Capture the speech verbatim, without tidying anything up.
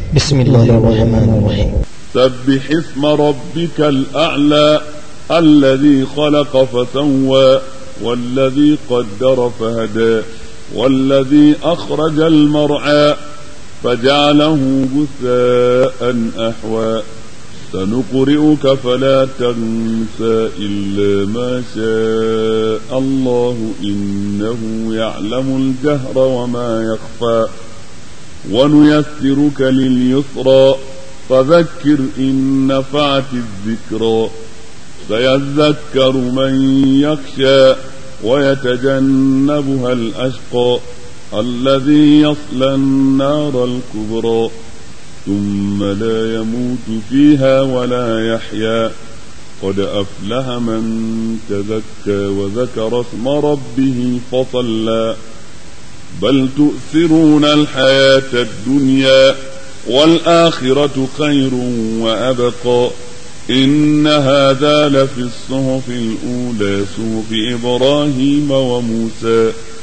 بسم الله الرحمن الرحيم. سبح اسم ربك الأعلى الذي خلق فسوى والذي قدر فهدى والذي أخرج المرعى فجعله غثاء أحوى سنقرئك فلا تنسى إلا ما شاء الله إنه يعلم الجهر وما يخفى ونيسرك لليسرى فذكر إن نفعت الذكرى سيذكر من يخشى ويتجنبها الأشقى الذي يصلى النار الكبرى ثم لا يموت فيها ولا يحيا قد أفلح من تزكى وذكر اسم ربه فصلى بل تؤثرون الحياة الدنيا والآخرة خير وأبقى إن هذا لفي الصحف الأولى صحف إبراهيم وموسى